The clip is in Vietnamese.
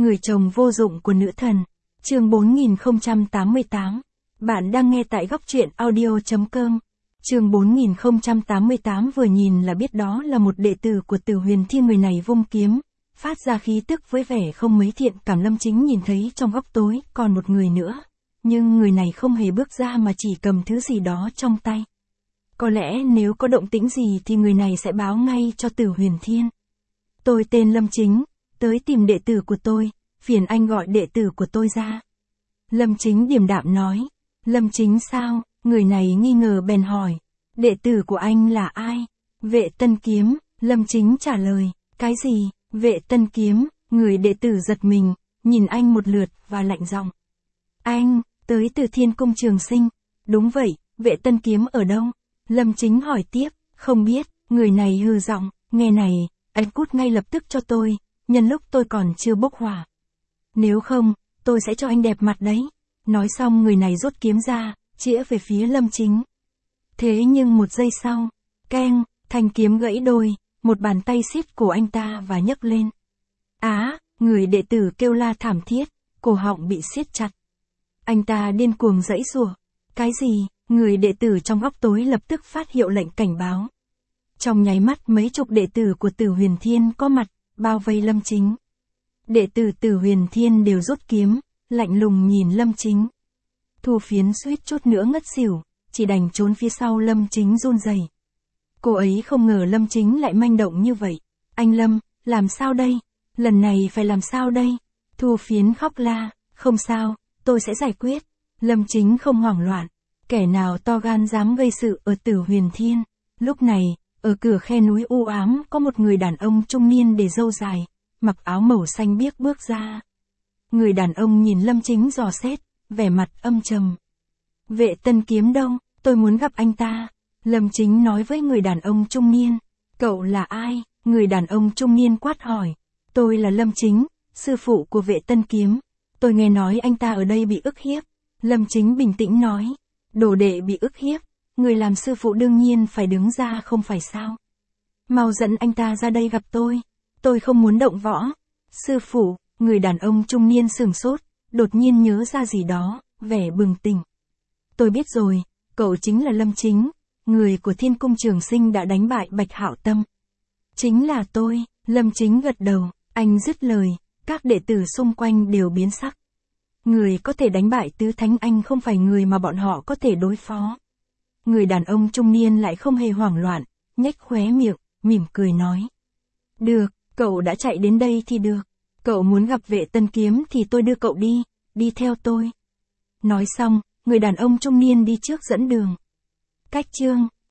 Người chồng vô dụng của nữ thần. Chương 4088. Bạn đang nghe tại góc truyện audio.com. Chương 4088 vừa nhìn là biết đó là một đệ tử của Tử Huyền Thiên. Người này vung kiếm, phát ra khí tức với vẻ không mấy thiện cảm. Lâm Chính nhìn thấy trong góc tối còn một người nữa, nhưng người này không hề bước ra mà chỉ cầm thứ gì đó trong tay. Có lẽ nếu có động tĩnh gì thì người này sẽ báo ngay cho Tử Huyền Thiên. Tôi tên Lâm Chính, tới tìm đệ tử của tôi, phiền anh gọi đệ tử của tôi ra. Lâm Chính điềm đạm nói. Lâm Chính sao? Người này nghi ngờ bèn hỏi. Đệ tử của anh là ai? Vệ Tân Kiếm, Lâm Chính trả lời. Cái gì? Vệ Tân Kiếm, người đệ tử giật mình, nhìn anh một lượt và lạnh giọng. Anh, tới từ Thiên Cung Trường Sinh. Đúng vậy, Vệ Tân Kiếm ở đâu? Lâm Chính hỏi tiếp. Không biết, người này hừ giọng. Nghe này, anh cút ngay lập tức cho tôi, nhân lúc tôi còn chưa bốc hỏa. Nếu không, tôi sẽ cho anh đẹp mặt đấy. Nói xong người này rút kiếm ra, chĩa về phía Lâm Chính. Thế nhưng một giây sau, keng, thanh kiếm gãy đôi, một bàn tay siết cổ anh ta và nhấc lên. Người đệ tử kêu la thảm thiết, cổ họng bị siết chặt. Anh ta điên cuồng giãy giụa. Cái gì? Người đệ tử trong góc tối lập tức phát hiệu lệnh cảnh báo. Trong nháy mắt mấy chục đệ tử của Tử Huyền Thiên có mặt, bao vây Lâm Chính. Đệ tử Tử Huyền Thiên đều rút kiếm, lạnh lùng nhìn Lâm Chính. Thu Phiến suýt chút nữa ngất xỉu, chỉ đành trốn phía sau Lâm Chính run rẩy. Cô ấy không ngờ Lâm Chính lại manh động như vậy. Anh Lâm, làm sao đây? Lần này phải làm sao đây? Thu Phiến khóc la. Không sao, tôi sẽ giải quyết. Lâm Chính không hoảng loạn. Kẻ nào to gan dám gây sự ở Tử Huyền Thiên? Lúc này, ở cửa khe núi u ám có một người đàn ông trung niên để râu dài, mặc áo màu xanh biếc bước ra. Người đàn ông nhìn Lâm Chính dò xét, vẻ mặt âm trầm. Vệ Tân Kiếm đâu? Tôi muốn gặp anh ta. Lâm Chính nói với người đàn ông trung niên. Cậu là ai? Người đàn ông trung niên quát hỏi. Tôi là Lâm Chính, sư phụ của Vệ Tân Kiếm. Tôi nghe nói anh ta ở đây bị ức hiếp. Lâm Chính bình tĩnh nói. Đồ đệ bị ức hiếp, người làm sư phụ đương nhiên phải đứng ra không phải sao? Mau dẫn anh ta ra đây gặp tôi không muốn động võ. Sư phụ, người đàn ông trung niên sửng sốt, đột nhiên nhớ ra gì đó, vẻ bừng tỉnh. Tôi biết rồi, cậu chính là Lâm Chính, người của Thiên Cung Trường Sinh đã đánh bại Bạch Hạo Tâm. Chính là tôi. Lâm Chính gật đầu. Anh dứt lời, các đệ tử xung quanh đều biến sắc. Người có thể đánh bại tứ thánh anh không phải người mà bọn họ có thể đối phó. Người đàn ông trung niên lại không hề hoảng loạn, nhếch khóe miệng, mỉm cười nói. Được, cậu đã chạy đến đây thì được. Cậu muốn gặp Vệ Tân Kiếm thì tôi đưa cậu đi theo tôi. Nói xong, người đàn ông trung niên đi trước dẫn đường. Cách chương